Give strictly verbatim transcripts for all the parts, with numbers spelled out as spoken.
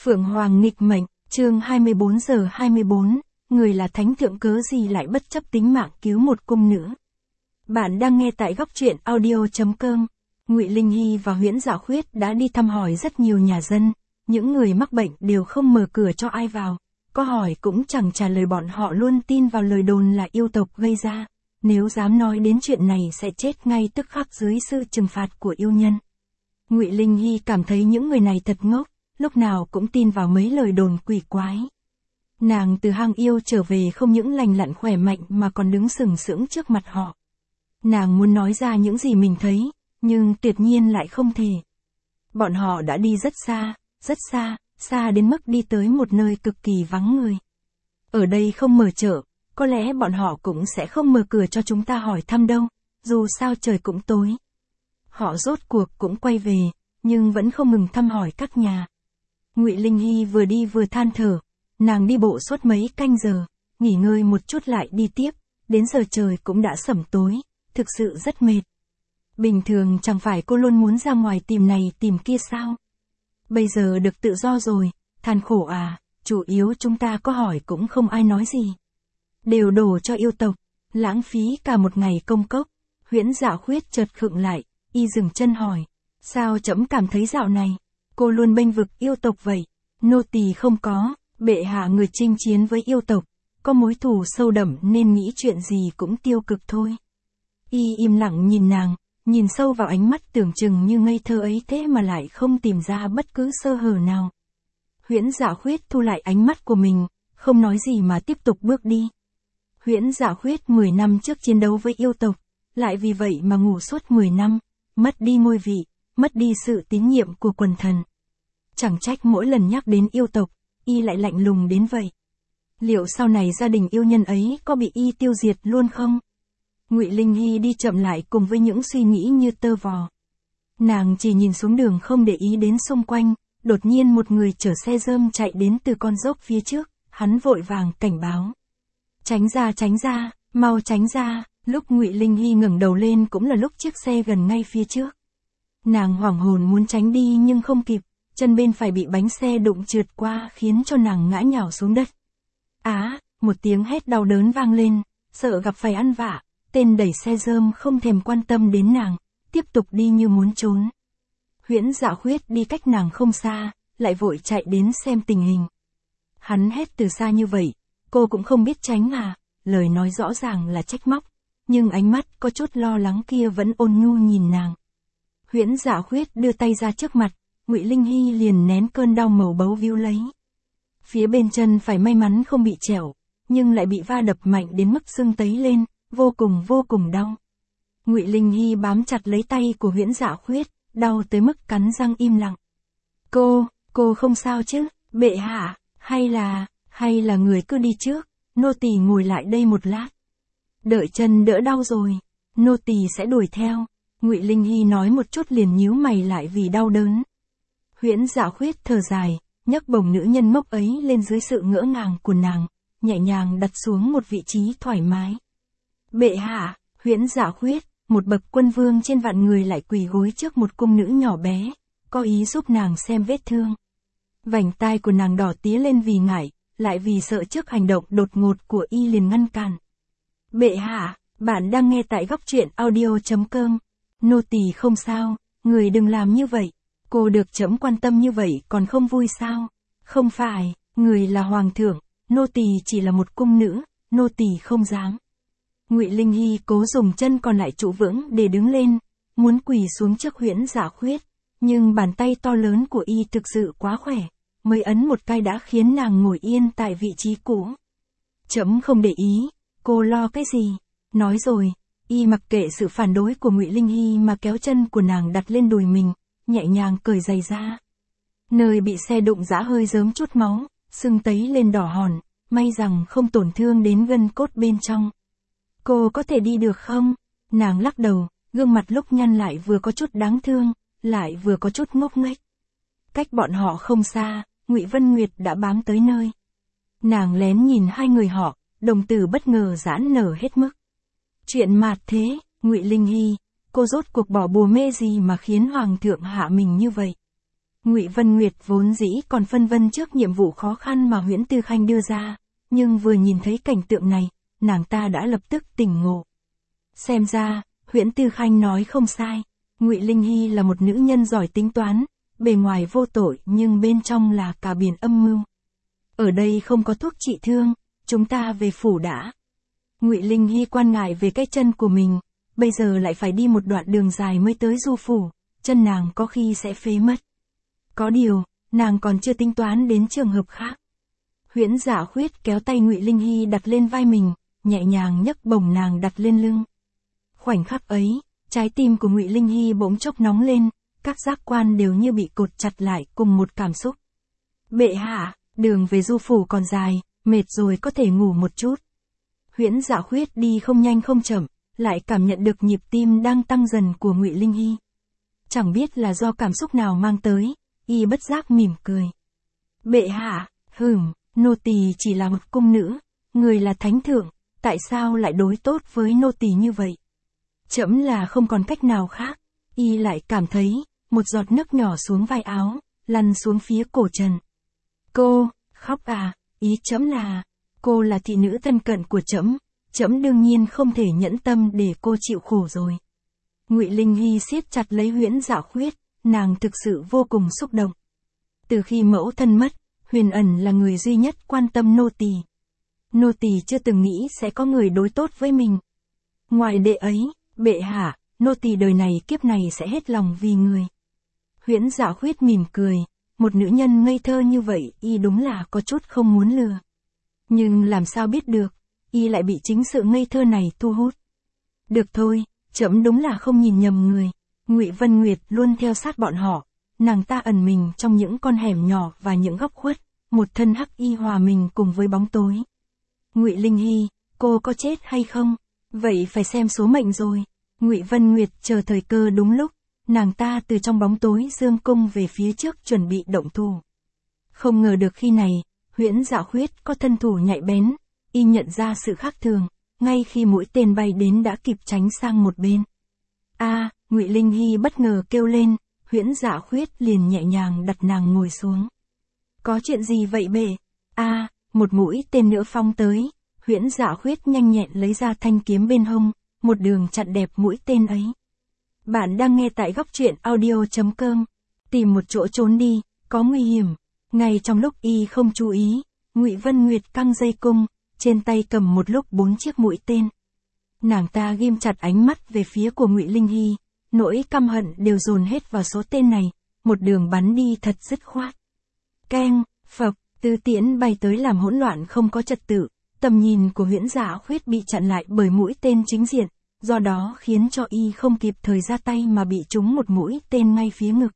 Phượng Hoàng nghịch mệnh, chương hai mươi bốn giờ hai mươi bốn, người là thánh thượng cớ gì lại bất chấp tính mạng cứu một cung nữ. Bạn đang nghe tại góc truyện audio chấm com. Ngụy Linh Hy và Huyễn Dạ Khuyết đã đi thăm hỏi rất nhiều nhà dân, những người mắc bệnh đều không mở cửa cho ai vào, có hỏi cũng chẳng trả lời, bọn họ luôn tin vào lời đồn là yêu tộc gây ra, nếu dám nói đến chuyện này sẽ chết ngay tức khắc dưới sự trừng phạt của yêu nhân. Ngụy Linh Hy cảm thấy những người này thật ngốc, lúc nào cũng tin vào mấy lời đồn quỷ quái. Nàng từ hang yêu trở về không những lành lặn khỏe mạnh mà còn đứng sừng sững trước mặt họ. Nàng muốn nói ra những gì mình thấy, nhưng tuyệt nhiên lại không thể. Bọn họ đã đi rất xa, rất xa, xa đến mức đi tới một nơi cực kỳ vắng người. Ở đây không mở chợ, có lẽ bọn họ cũng sẽ không mở cửa cho chúng ta hỏi thăm đâu, dù sao trời cũng tối. Họ rốt cuộc cũng quay về, nhưng vẫn không ngừng thăm hỏi các nhà. Ngụy Linh Hy vừa đi vừa than thở, nàng đi bộ suốt mấy canh giờ, nghỉ ngơi một chút lại đi tiếp, đến giờ trời cũng đã sẩm tối, thực sự rất mệt. Bình thường chẳng phải cô luôn muốn ra ngoài tìm này tìm kia sao? Bây giờ được tự do rồi, than khổ à, chủ yếu chúng ta có hỏi cũng không ai nói gì. Đều đổ cho yêu tộc, lãng phí cả một ngày công cốc. Huyễn Dạ Khuyết chợt khựng lại, y dừng chân hỏi, sao trẫm cảm thấy dạo này, cô luôn bênh vực yêu tộc vậy? Nô tỳ không có, bệ hạ người chinh chiến với yêu tộc, có mối thù sâu đậm nên nghĩ chuyện gì cũng tiêu cực thôi. Y im lặng nhìn nàng, nhìn sâu vào ánh mắt tưởng chừng như ngây thơ ấy thế mà lại không tìm ra bất cứ sơ hở nào. Huyễn Dạ Khuyết thu lại ánh mắt của mình, không nói gì mà tiếp tục bước đi. Huyễn Dạ Khuyết mười năm trước chiến đấu với yêu tộc, lại vì vậy mà ngủ suốt mười năm, mất đi ngôi vị, mất đi sự tín nhiệm của quần thần. Chẳng trách mỗi lần nhắc đến yêu tộc, y lại lạnh lùng đến vậy. Liệu sau này gia đình yêu nhân ấy có bị y tiêu diệt luôn không? Ngụy Linh Hy đi chậm lại cùng với những suy nghĩ như tơ vò. Nàng chỉ nhìn xuống đường không để ý đến xung quanh, đột nhiên một người chở xe rơm chạy đến từ con dốc phía trước, hắn vội vàng cảnh báo. Tránh ra tránh ra, mau tránh ra, lúc Ngụy Linh Hy ngẩng đầu lên cũng là lúc chiếc xe gần ngay phía trước. Nàng hoảng hồn muốn tránh đi nhưng không kịp, chân bên phải bị bánh xe đụng trượt qua khiến cho nàng ngã nhào xuống đất. Á, một tiếng hét đau đớn vang lên, sợ gặp phải ăn vạ, tên đẩy xe rơm không thèm quan tâm đến nàng, tiếp tục đi như muốn trốn. Huyễn Dạ Khuyết đi cách nàng không xa, lại vội chạy đến xem tình hình. Hắn hét từ xa như vậy, cô cũng không biết tránh à, lời nói rõ ràng là trách móc, nhưng ánh mắt có chút lo lắng kia vẫn ôn nhu nhìn nàng. Huyễn Dạ Khuyết đưa tay ra trước mặt, Ngụy Linh Hy liền nén cơn đau màu bấu víu lấy. Phía bên chân phải may mắn không bị trẹo, nhưng lại bị va đập mạnh đến mức sưng tấy lên, vô cùng vô cùng đau. Ngụy Linh Hy bám chặt lấy tay của Huyễn Dạ Khuyết, đau tới mức cắn răng im lặng. Cô, cô không sao chứ, bệ hạ, hay là, hay là người cứ đi trước, nô tỳ ngồi lại đây một lát. Đợi chân đỡ đau rồi, nô tỳ sẽ đuổi theo. Ngụy Linh Hy nói một chút liền nhíu mày lại vì đau đớn. Huyễn Dạ Khuyết thở dài, nhấc bổng nữ nhân mốc ấy lên dưới sự ngỡ ngàng của nàng, nhẹ nhàng đặt xuống một vị trí thoải mái. Bệ hạ, Huyễn Dạ Khuyết, một bậc quân vương trên vạn người lại quỳ gối trước một cung nữ nhỏ bé, có ý giúp nàng xem vết thương. Vành tai của nàng đỏ tía lên vì ngại, lại vì sợ trước hành động đột ngột của y liền ngăn cản. Bệ hạ, bạn đang nghe tại góc truyện audio chấm com. Nô tỳ không sao, người đừng làm như vậy. Cô được trẫm quan tâm như vậy còn không vui sao? Không phải, người là hoàng thượng, nô tỳ chỉ là một cung nữ, nô tỳ không dám. Ngụy Linh Hy cố dùng chân còn lại trụ vững để đứng lên, muốn quỳ xuống trước Huyễn Dạ Khuyết, nhưng bàn tay to lớn của y thực sự quá khỏe, mới ấn một cái đã khiến nàng ngồi yên tại vị trí cũ. Trẫm không để ý, cô lo cái gì? Nói rồi, y mặc kệ sự phản đối của Ngụy Linh Hy mà kéo chân của nàng đặt lên đùi mình, nhẹ nhàng cởi giày ra. Nơi bị xe đụng giã hơi rớm chút máu, sưng tấy lên đỏ hòn, may rằng không tổn thương đến gân cốt bên trong. Cô có thể đi được không? Nàng lắc đầu, gương mặt lúc nhăn lại vừa có chút đáng thương, lại vừa có chút ngốc nghếch. Cách bọn họ không xa, Ngụy Vân Nguyệt đã bám tới nơi. Nàng lén nhìn hai người họ, đồng tử bất ngờ giãn nở hết mức. Chuyện mạt thế, Ngụy Linh Hy, cô rốt cuộc bỏ bùa mê gì mà khiến hoàng thượng hạ mình như vậy? Ngụy Vân Nguyệt vốn dĩ còn phân vân trước nhiệm vụ khó khăn mà Huyễn Tư Khanh đưa ra, nhưng vừa nhìn thấy cảnh tượng này, nàng ta đã lập tức tỉnh ngộ. Xem ra, Huyễn Tư Khanh nói không sai, Ngụy Linh Hy là một nữ nhân giỏi tính toán, bề ngoài vô tội nhưng bên trong là cả biển âm mưu. Ở đây không có thuốc trị thương, chúng ta về phủ đã. Ngụy Linh Hy quan ngại về cái chân của mình, bây giờ lại phải đi một đoạn đường dài mới tới Du phủ, chân nàng có khi sẽ phế mất. Có điều, nàng còn chưa tính toán đến trường hợp khác. Huyễn Dạ Khuyết kéo tay Ngụy Linh Hy đặt lên vai mình, nhẹ nhàng nhấc bổng nàng đặt lên lưng. Khoảnh khắc ấy, trái tim của Ngụy Linh Hy bỗng chốc nóng lên, các giác quan đều như bị cột chặt lại cùng một cảm xúc. Bệ hạ, đường về Du phủ còn dài, mệt rồi có thể ngủ một chút. Huyễn Dạ Khuyết đi không nhanh không chậm, lại cảm nhận được nhịp tim đang tăng dần của Ngụy Linh Hy. Chẳng biết là do cảm xúc nào mang tới, y bất giác mỉm cười. Bệ hạ, hửm, nô tỳ chỉ là một cung nữ, người là thánh thượng, tại sao lại đối tốt với nô tỳ như vậy? Trẫm là không còn cách nào khác. Y lại cảm thấy, một giọt nước nhỏ xuống vai áo, lăn xuống phía cổ trần. Cô, khóc à, ý trẫm là, cô là thị nữ thân cận của trẫm, trẫm đương nhiên không thể nhẫn tâm để cô chịu khổ rồi. Ngụy Linh Hy siết chặt lấy Huyễn Dạ Khuyết, nàng thực sự vô cùng xúc động. Từ khi mẫu thân mất, Huyền Ẩn là người duy nhất quan tâm nô tỳ. Nô tỳ chưa từng nghĩ sẽ có người đối tốt với mình. Ngoài đệ ấy, bệ hạ, nô tỳ đời này kiếp này sẽ hết lòng vì người. Huyễn Dạ Khuyết mỉm cười, một nữ nhân ngây thơ như vậy, y đúng là có chút không muốn lừa. Nhưng làm sao biết được, y lại bị chính sự ngây thơ này thu hút. Được thôi, trẫm đúng là không nhìn nhầm người. Ngụy Vân Nguyệt luôn theo sát bọn họ, nàng ta ẩn mình trong những con hẻm nhỏ và những góc khuất, một thân hắc y hòa mình cùng với bóng tối. Ngụy Linh Hy, cô có chết hay không? Vậy phải xem số mệnh rồi. Ngụy Vân Nguyệt chờ thời cơ đúng lúc, nàng ta từ trong bóng tối dương cung về phía trước chuẩn bị động thủ. Không ngờ được khi này, Huyễn Dạ Khuyết có thân thủ nhạy bén, y nhận ra sự khác thường, ngay khi mũi tên bay đến đã kịp tránh sang một bên. A, Ngụy Linh Hy bất ngờ kêu lên, Huyễn Dạ Khuyết liền nhẹ nhàng đặt nàng ngồi xuống. Có chuyện gì vậy bệ? A, một mũi tên nữa phóng tới, Huyễn Dạ Khuyết nhanh nhẹn lấy ra thanh kiếm bên hông, một đường chặn đẹp mũi tên ấy. Bạn đang nghe tại góc truyện audio chấm com. Tìm một chỗ trốn đi, có nguy hiểm. Ngay trong lúc y không chú ý, Ngụy Vân Nguyệt căng dây cung, trên tay cầm một lúc bốn chiếc mũi tên. Nàng ta ghim chặt ánh mắt về phía của Ngụy Linh Hy, nỗi căm hận đều dồn hết vào số tên này, một đường bắn đi thật dứt khoát. Keng, phập, tứ tiễn bay tới làm hỗn loạn không có trật tự, tầm nhìn của Huyễn Dạ Khuyết bị chặn lại bởi mũi tên chính diện, do đó khiến cho y không kịp thời ra tay mà bị trúng một mũi tên ngay phía ngực.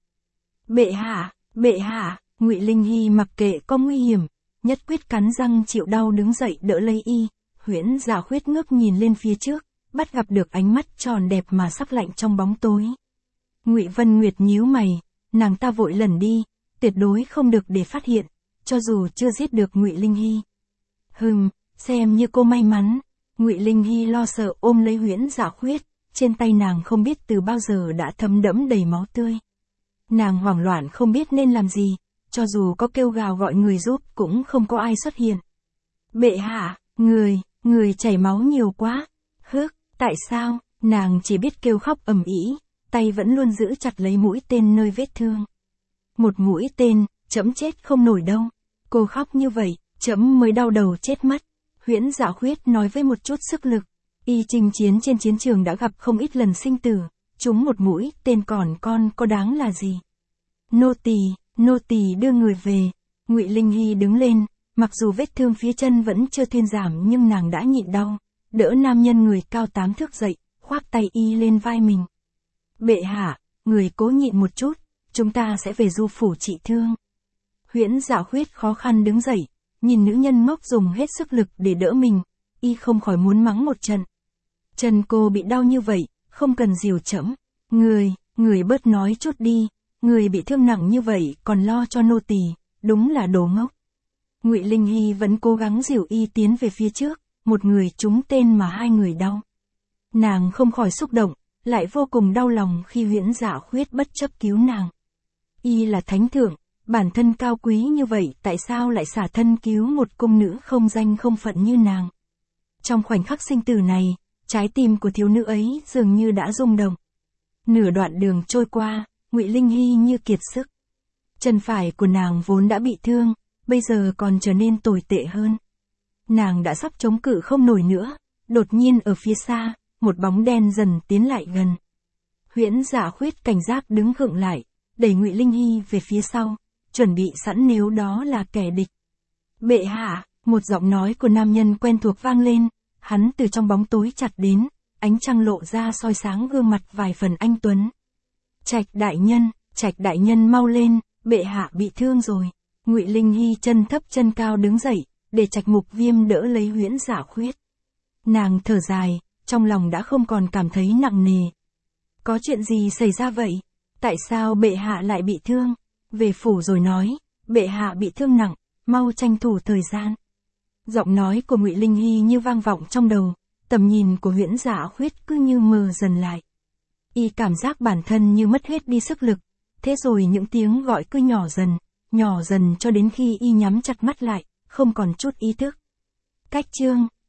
Bệ hạ, bệ hạ, Ngụy Linh Hy mặc kệ có nguy hiểm, nhất quyết cắn răng chịu đau đứng dậy đỡ lấy y. Huyễn Dạ Khuyết ngước nhìn lên phía trước, bắt gặp được ánh mắt tròn đẹp mà sắc lạnh trong bóng tối. Ngụy Vân Nguyệt nhíu mày, nàng ta vội lẩn đi, tuyệt đối không được để phát hiện, cho dù chưa giết được Ngụy Linh Hy. Hừm, xem như cô may mắn. Ngụy Linh Hy lo sợ ôm lấy Huyễn Dạ Khuyết, trên tay nàng không biết từ bao giờ đã thấm đẫm đầy máu tươi. Nàng hoảng loạn không biết nên làm gì, cho dù có kêu gào gọi người giúp cũng không có ai xuất hiện. Bệ hạ, người, người chảy máu nhiều quá. Hước, tại sao? Nàng chỉ biết kêu khóc ầm ĩ, tay vẫn luôn giữ chặt lấy mũi tên nơi vết thương. Một mũi tên, trẫm chết không nổi đâu. Cô khóc như vậy, trẫm mới đau đầu chết mất. Huyễn Dạ Khuyết nói với một chút sức lực, y chinh chiến trên chiến trường đã gặp không ít lần sinh tử, trúng một mũi tên còn con có đáng là gì. Nô tỳ, nô tỳ đưa người về. Ngụy Linh Hy đứng lên, mặc dù vết thương phía chân vẫn chưa thuyên giảm nhưng nàng đã nhịn đau, đỡ nam nhân người cao tám thước dậy, khoác tay y lên vai mình. Bệ hạ, người cố nhịn một chút, chúng ta sẽ về Du phủ trị thương. Huyễn Dạ Khuyết khó khăn đứng dậy, nhìn nữ nhân ngốc dùng hết sức lực để đỡ mình, y không khỏi muốn mắng một trận. Chân cô bị đau như vậy, không cần dìu trẫm. Người, người bớt nói chút đi, người bị thương nặng như vậy còn lo cho nô tỳ, đúng là đồ ngốc. Ngụy Linh Hy vẫn cố gắng dìu y tiến về phía trước, một người trúng tên mà hai người đau. Nàng không khỏi xúc động, lại vô cùng đau lòng khi Huyễn Dạ Khuyết bất chấp cứu nàng. Y là thánh thượng, bản thân cao quý như vậy tại sao lại xả thân cứu một cung nữ không danh không phận như nàng. Trong khoảnh khắc sinh tử này, trái tim của thiếu nữ ấy dường như đã rung động. Nửa đoạn đường trôi qua, Ngụy Linh Hy như kiệt sức. Chân phải của nàng vốn đã bị thương, bây giờ còn trở nên tồi tệ hơn. Nàng đã sắp chống cự không nổi nữa, đột nhiên ở phía xa, một bóng đen dần tiến lại gần. Huyễn Dạ Khuyết cảnh giác đứng khựng lại, đẩy Ngụy Linh Hy về phía sau, chuẩn bị sẵn nếu đó là kẻ địch. Bệ hạ, một giọng nói của nam nhân quen thuộc vang lên, hắn từ trong bóng tối chặt đến, ánh trăng lộ ra soi sáng gương mặt vài phần anh tuấn. Trạch đại nhân, Trạch đại nhân mau lên, bệ hạ bị thương rồi. Ngụy Linh Hy chân thấp chân cao đứng dậy, để Trạch Mục Viêm đỡ lấy Huyễn Dạ Khuyết. Nàng thở dài, trong lòng đã không còn cảm thấy nặng nề. Có chuyện gì xảy ra vậy? Tại sao bệ hạ lại bị thương? Về phủ rồi nói, bệ hạ bị thương nặng, mau tranh thủ thời gian. Giọng nói của Ngụy Linh Hy như vang vọng trong đầu, tầm nhìn của Huyễn Dạ Khuyết cứ như mờ dần lại. Y cảm giác bản thân như mất hết đi sức lực, thế rồi những tiếng gọi cứ nhỏ dần, nhỏ dần cho đến khi y nhắm chặt mắt lại, không còn chút ý thức. Cách chương